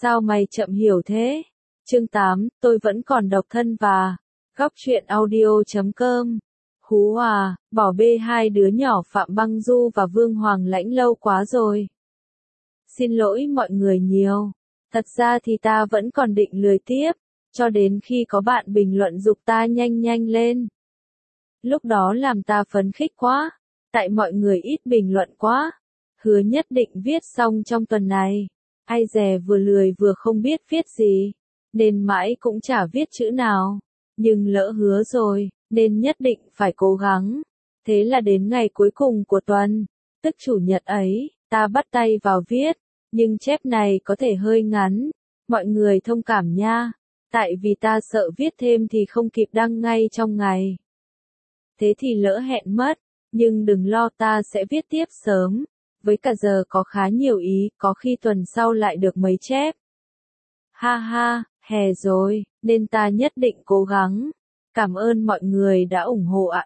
Sao mày chậm hiểu thế? Chương 8, tôi vẫn còn độc thân và Góc truyện audio.com. Hú à, bỏ bê hai đứa nhỏ Phạm Băng Du và Vương Hoàng Lãnh lâu quá rồi. Xin lỗi mọi người nhiều. Thật ra thì ta vẫn còn định lười tiếp, cho đến khi có bạn bình luận giục ta nhanh nhanh lên. Lúc đó làm ta phấn khích quá, tại mọi người ít bình luận quá. Hứa nhất định viết xong trong tuần này. Ai dè vừa lười vừa không biết viết gì, nên mãi cũng chả viết chữ nào. Nhưng lỡ hứa rồi, nên nhất định phải cố gắng. Thế là đến ngày cuối cùng của tuần, tức chủ nhật ấy, ta bắt tay vào viết. Nhưng chép này có thể hơi ngắn, mọi người thông cảm nha. Tại vì ta sợ viết thêm thì không kịp đăng ngay trong ngày. Thế thì lỡ hẹn mất, nhưng đừng lo, ta sẽ viết tiếp sớm. Với cả giờ có khá nhiều ý, có khi tuần sau lại được mấy chép. Ha ha, hè rồi, nên ta nhất định cố gắng. Cảm ơn mọi người đã ủng hộ ạ.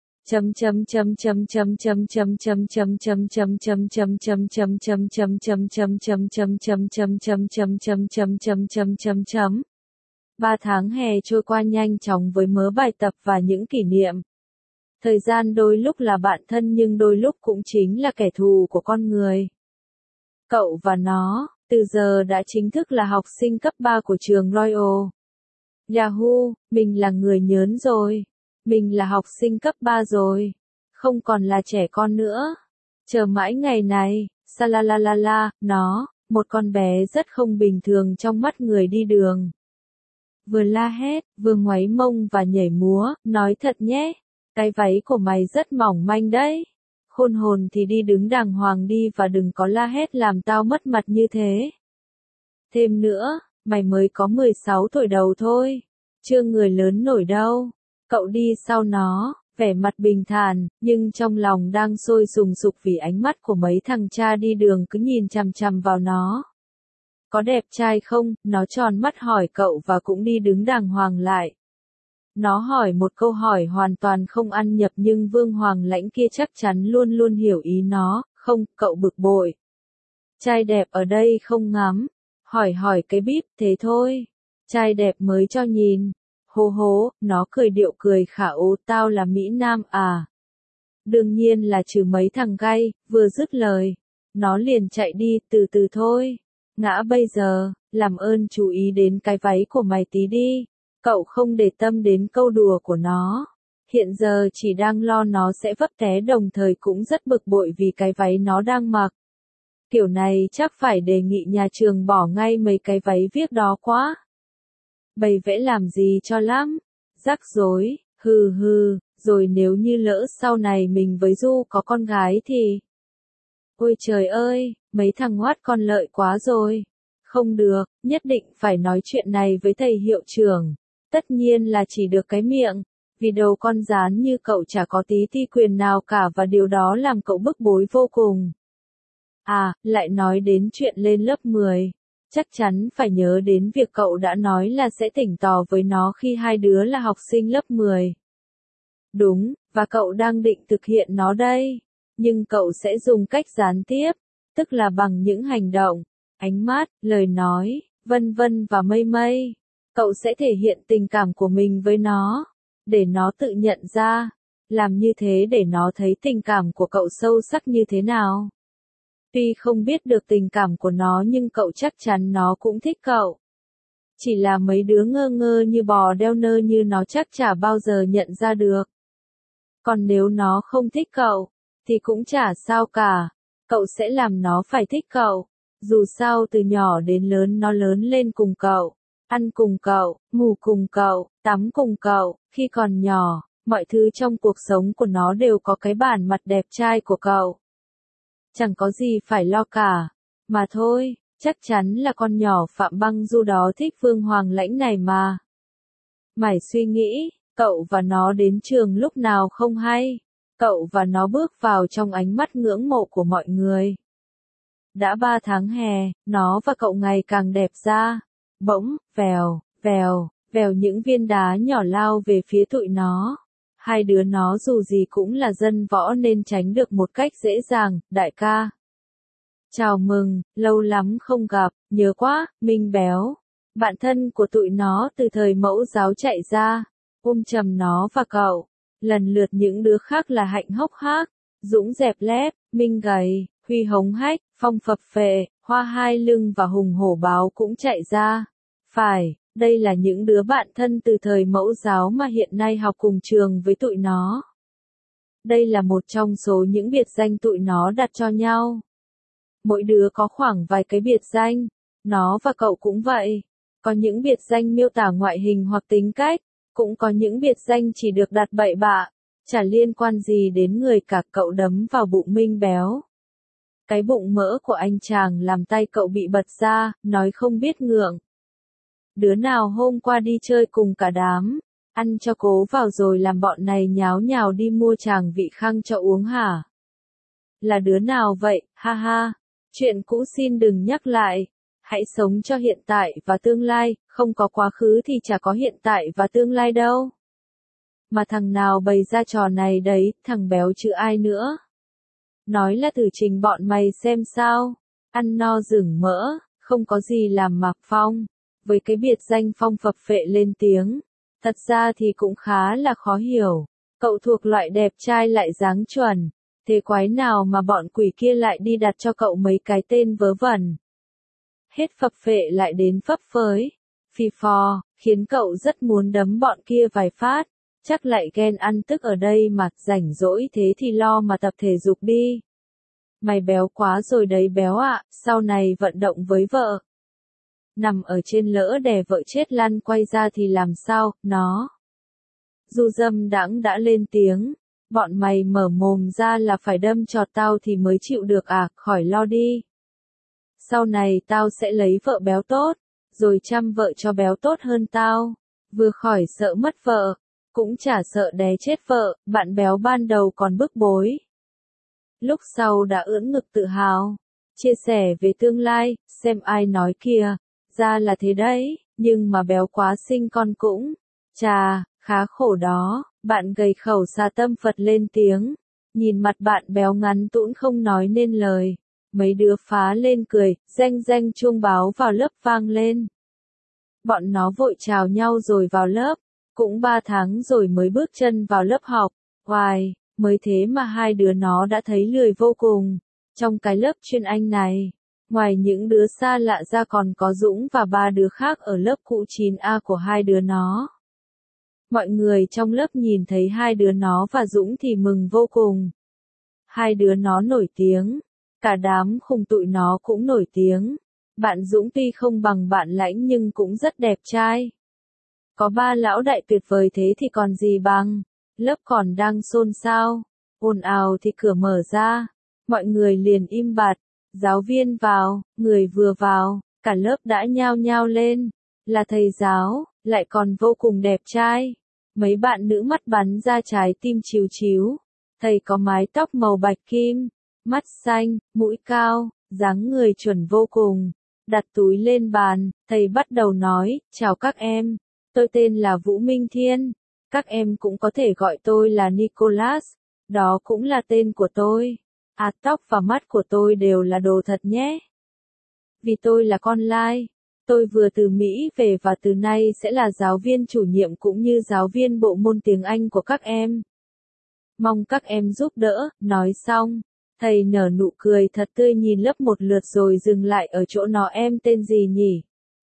Ba tháng hè trôi qua nhanh chóng với mớ bài tập và những kỷ niệm. Thời gian đôi lúc là bạn thân nhưng đôi lúc cũng chính là kẻ thù của con người. Cậu và nó, từ giờ đã chính thức là học sinh cấp 3 của trường Royal. Yahoo, mình là người nhớn rồi. Mình là học sinh cấp 3 rồi. Không còn là trẻ con nữa. Chờ mãi ngày này, salalalala, nó, một con bé rất không bình thường trong mắt người đi đường. Vừa la hét, vừa ngoáy mông và nhảy múa, nói thật nhé. Cái váy của mày rất mỏng manh đấy. Khôn hồn thì đi đứng đàng hoàng đi và đừng có la hét làm tao mất mặt như thế. Thêm nữa, mày mới có 16 tuổi đầu thôi. Chưa người lớn nổi đâu. Cậu đi sau nó, vẻ mặt bình thản, nhưng trong lòng đang sôi sùng sục vì ánh mắt của mấy thằng cha đi đường cứ nhìn chằm chằm vào nó. Có đẹp trai không? Nó tròn mắt hỏi cậu và cũng đi đứng đàng hoàng lại. Nó hỏi một câu hỏi hoàn toàn không ăn nhập nhưng Vương Hoàng Lãnh kia chắc chắn luôn luôn hiểu ý nó, không, cậu bực bội. Trai đẹp ở đây không ngắm, hỏi cái bíp, thế thôi. Trai đẹp mới cho nhìn. Hô hố, nó cười điệu cười khả ố, tao là Mỹ Nam à. Đương nhiên là trừ mấy thằng gay, vừa dứt lời. Nó liền chạy đi, từ từ thôi. Ngã bây giờ, làm ơn chú ý đến cái váy của mày tí đi. Cậu không để tâm đến câu đùa của nó. Hiện giờ chỉ đang lo nó sẽ vấp té đồng thời cũng rất bực bội vì cái váy nó đang mặc. Kiểu này chắc phải đề nghị nhà trường bỏ ngay mấy cái váy viết đó quá. Bày vẽ làm gì cho lắm. Rắc rối, hừ, rồi nếu như lỡ sau này mình với Du có con gái thì... Ôi trời ơi, mấy thằng ngoát con lợi quá rồi. Không được, nhất định phải nói chuyện này với thầy hiệu trưởng. Tất nhiên là chỉ được cái miệng, vì đầu con rán như cậu chả có tí ti quyền nào cả và điều đó làm cậu bức bối vô cùng. À, lại nói đến chuyện lên lớp 10. Chắc chắn phải nhớ đến việc cậu đã nói là sẽ thỉnh tò với nó khi hai đứa là học sinh lớp 10. Đúng, và cậu đang định thực hiện nó đây. Nhưng cậu sẽ dùng cách gián tiếp, tức là bằng những hành động, ánh mắt, lời nói, vân vân và mây mây. Cậu sẽ thể hiện tình cảm của mình với nó, để nó tự nhận ra, làm như thế để nó thấy tình cảm của cậu sâu sắc như thế nào. Tuy không biết được tình cảm của nó nhưng cậu chắc chắn nó cũng thích cậu. Chỉ là mấy đứa ngơ ngơ như bò đeo nơ như nó chắc chả bao giờ nhận ra được. Còn nếu nó không thích cậu, thì cũng chả sao cả, cậu sẽ làm nó phải thích cậu. Dù sao từ nhỏ đến lớn nó lớn lên cùng cậu. Ăn cùng cậu, ngủ cùng cậu, tắm cùng cậu, khi còn nhỏ, mọi thứ trong cuộc sống của nó đều có cái bản mặt đẹp trai của cậu. Chẳng có gì phải lo cả, mà thôi, chắc chắn là con nhỏ Phạm Băng Du đó thích Vương Hoàng Lãnh này mà. Mày suy nghĩ, cậu và nó đến trường lúc nào không hay, cậu và nó bước vào trong ánh mắt ngưỡng mộ của mọi người. Đã 3 tháng hè, nó và cậu ngày càng đẹp ra. Bỗng, vèo, những viên đá nhỏ lao về phía tụi nó. Hai đứa nó dù gì cũng là dân võ nên tránh được một cách dễ dàng, đại ca. Chào mừng, lâu lắm không gặp, nhớ quá, Minh Béo. Bạn thân của tụi nó từ thời mẫu giáo chạy ra, ôm chầm nó và cậu. Lần lượt những đứa khác là Hạnh hốc hác, Dũng dẹp lép, Minh gầy, Huy hống hách, Phong phập phệ, Hoa hai lưng và Hùng hổ báo cũng chạy ra. Phải, đây là những đứa bạn thân từ thời mẫu giáo mà hiện nay học cùng trường với tụi nó. Đây là một trong số những biệt danh tụi nó đặt cho nhau. Mỗi đứa có khoảng vài cái biệt danh, nó và cậu cũng vậy. Có những biệt danh miêu tả ngoại hình hoặc tính cách, cũng có những biệt danh chỉ được đặt bậy bạ, chả liên quan gì đến người cả. Cậu đấm vào bụng Minh Béo. Cái bụng mỡ của anh chàng làm tay cậu bị bật ra, nói không biết ngượng. Đứa nào hôm qua đi chơi cùng cả đám, ăn cho cố vào rồi làm bọn này nháo nhào đi mua tràng vị khang cho uống hả? Là đứa nào vậy, ha ha, chuyện cũ xin đừng nhắc lại, hãy sống cho hiện tại và tương lai, không có quá khứ thì chả có hiện tại và tương lai đâu. Mà thằng nào bày ra trò này đấy, thằng Béo chứ ai nữa. Nói là thử trình bọn mày xem sao, ăn no rừng mỡ, không có gì làm Mạc Phong, với cái biệt danh Phong phập phệ lên tiếng. Thật ra thì cũng khá là khó hiểu, cậu thuộc loại đẹp trai lại dáng chuẩn, thế quái nào mà bọn quỷ kia lại đi đặt cho cậu mấy cái tên vớ vẩn. Hết phập phệ lại đến phấp phới, phì phò, khiến cậu rất muốn đấm bọn kia vài phát, chắc lại ghen ăn tức ở đây mà, rảnh rỗi thế thì lo mà tập thể dục đi. Mày béo quá rồi đấy Béo ạ, sau này vận động với vợ. Nằm ở trên lỡ đè vợ chết lăn quay ra thì làm sao, nó. Du Dâm đãng đã lên tiếng, bọn mày mở mồm ra là phải đâm chọt tao thì mới chịu được à, khỏi lo đi. Sau này tao sẽ lấy vợ Béo tốt, rồi chăm vợ cho Béo tốt hơn tao, vừa khỏi sợ mất vợ, cũng chả sợ đé chết vợ. Bạn Béo ban đầu còn bức bối, lúc sau đã ưỡn ngực tự hào, chia sẻ về tương lai, xem ai nói kìa, ra là thế đấy, nhưng mà Béo quá sinh con cũng, chà, khá khổ đó. Bạn gầy khẩu xa tâm Phật lên tiếng, nhìn mặt bạn Béo ngắn tũn không nói nên lời. Mấy đứa phá lên cười, reng reng chuông báo vào lớp vang lên. Bọn nó vội chào nhau rồi vào lớp, cũng 3 tháng rồi mới bước chân vào lớp học. Hoài, mới thế mà hai đứa nó đã thấy lười vô cùng. Trong cái lớp chuyên Anh này, ngoài những đứa xa lạ ra còn có Dũng và 3 đứa khác ở lớp cũ 9A của hai đứa nó. Mọi người trong lớp nhìn thấy hai đứa nó và Dũng thì mừng vô cùng. Hai đứa nó nổi tiếng, cả đám khùng tụi nó cũng nổi tiếng. Bạn Dũng tuy không bằng bạn Lãnh nhưng cũng rất đẹp trai. Có 3 lão đại tuyệt vời thế thì còn gì bằng. Lớp còn đang xôn xao, ồn ào thì cửa mở ra, mọi người liền im bặt. Giáo viên vào, người vừa vào, cả lớp đã nhao nhao lên. Là thầy giáo, lại còn vô cùng đẹp trai. Mấy bạn nữ mắt bắn ra trái tim chíu chíu. Thầy có mái tóc màu bạch kim, mắt xanh, mũi cao, dáng người chuẩn vô cùng. Đặt túi lên bàn, thầy bắt đầu nói, chào các em, tôi tên là Vũ Minh Thiên, các em cũng có thể gọi tôi là Nicholas, đó cũng là tên của tôi. À, tóc và mắt của tôi đều là đồ thật nhé. Vì tôi là con lai, tôi vừa từ Mỹ về và từ nay sẽ là giáo viên chủ nhiệm cũng như giáo viên bộ môn tiếng Anh của các em. Mong các em giúp đỡ. Nói xong, thầy nở nụ cười thật tươi nhìn lớp một lượt rồi dừng lại ở chỗ nó. Em tên gì nhỉ?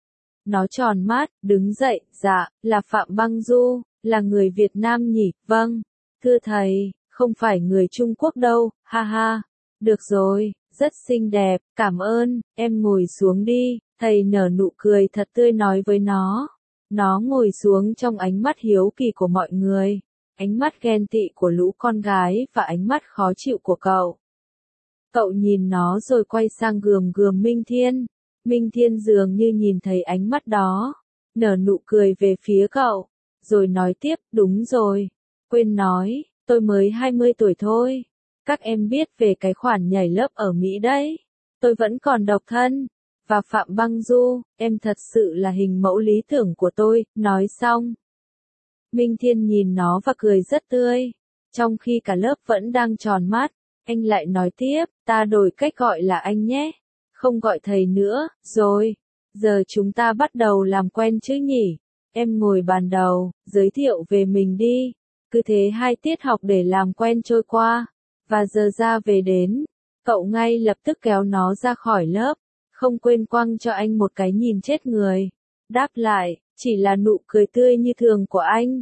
Nó tròn mắt, đứng dậy, dạ, là Phạm Băng Du, là người Việt Nam nhỉ? Vâng, thưa thầy, không phải người Trung Quốc đâu, ha ha. Được rồi, rất xinh đẹp, cảm ơn, em ngồi xuống đi. Thầy nở nụ cười thật tươi nói với nó. Nó ngồi xuống trong ánh mắt hiếu kỳ của mọi người, ánh mắt ghen tị của lũ con gái và ánh mắt khó chịu của cậu. Cậu nhìn nó rồi quay sang gườm gườm Minh Thiên. Minh Thiên dường như nhìn thấy ánh mắt đó, nở nụ cười về phía cậu, rồi nói tiếp, đúng rồi, quên nói, tôi mới 20 tuổi thôi. Các em biết về cái khoản nhảy lớp ở Mỹ đấy, tôi vẫn còn độc thân. Và Phạm Băng Du, em thật sự là hình mẫu lý tưởng của tôi. Nói xong, Minh Thiên nhìn nó và cười rất tươi, trong khi cả lớp vẫn đang tròn mắt. Anh lại nói tiếp, ta đổi cách gọi là anh nhé. Không gọi thầy nữa, rồi. Giờ chúng ta bắt đầu làm quen chứ nhỉ? Em ngồi bàn đầu, giới thiệu về mình đi. Cứ thế 2 tiết học để làm quen trôi qua. Và giờ ra về đến, cậu ngay lập tức kéo nó ra khỏi lớp. Không quên quăng cho anh một cái nhìn chết người. Đáp lại, chỉ là nụ cười tươi như thường của anh.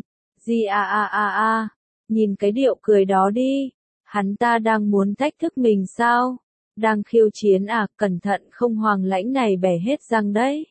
Nhìn cái điệu cười đó đi. Hắn ta đang muốn thách thức mình sao? Đang khiêu chiến à, cẩn thận không Hoàng Lãnh này bẻ hết răng đấy.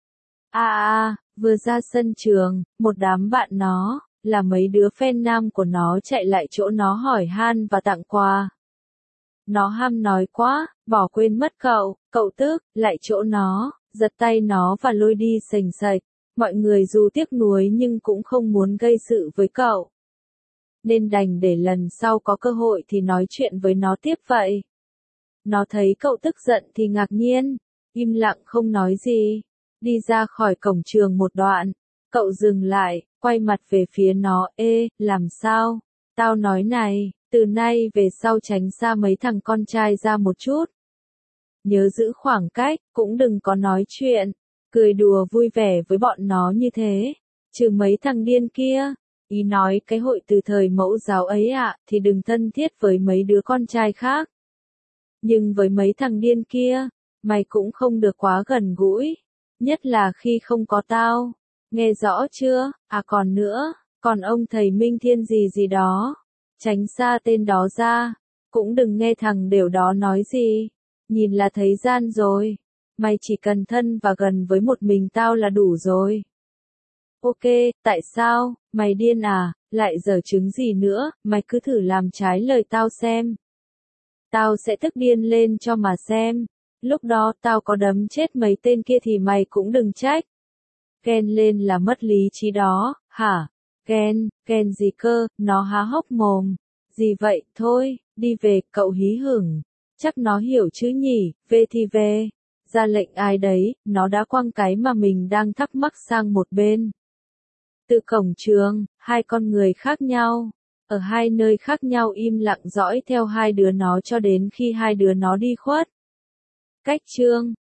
Vừa ra sân trường, một đám bạn nó, là mấy đứa fan nam của nó chạy lại chỗ nó hỏi han và tặng quà. Nó ham nói quá, bỏ quên mất cậu tức, lại chỗ nó, giật tay nó và lôi đi sềnh sạch. Mọi người dù tiếc nuối nhưng cũng không muốn gây sự với cậu. Nên đành để lần sau có cơ hội thì nói chuyện với nó tiếp vậy. Nó thấy cậu tức giận thì ngạc nhiên, im lặng không nói gì. Đi ra khỏi cổng trường một đoạn, cậu dừng lại, quay mặt về phía nó, làm sao? Tao nói này, từ nay về sau tránh xa mấy thằng con trai ra một chút. Nhớ giữ khoảng cách, cũng đừng có nói chuyện, cười đùa vui vẻ với bọn nó như thế. Trừ mấy thằng điên kia, ý nói cái hội từ thời mẫu giáo ấy thì đừng thân thiết với mấy đứa con trai khác. Nhưng với mấy thằng điên kia, mày cũng không được quá gần gũi. Nhất là khi không có tao. Nghe rõ chưa? Còn nữa, còn ông thầy Minh Thiên gì đó. Tránh xa tên đó ra. Cũng đừng nghe thằng đều đó nói gì. Nhìn là thấy gian rồi. Mày chỉ cần thân và gần với một mình tao là đủ rồi. Ok, tại sao? Mày điên à? Lại giở trứng gì nữa? Mày cứ thử làm trái lời tao xem. Tao sẽ tức điên lên cho mà xem. Lúc đó tao có đấm chết mấy tên kia thì mày cũng đừng trách. Ghen lên là mất lý trí đó, hả? Ghen gì cơ, nó há hốc mồm. Gì vậy, thôi, đi về, cậu hí hửng. Chắc nó hiểu chứ nhỉ, về thì về. Ra lệnh ai đấy, nó đã quăng cái mà mình đang thắc mắc sang một bên. Từ cổng trường, 2 con người khác nhau. Ở 2 nơi khác nhau im lặng dõi theo 2 đứa nó cho đến khi 2 đứa nó đi khuất. Cách chương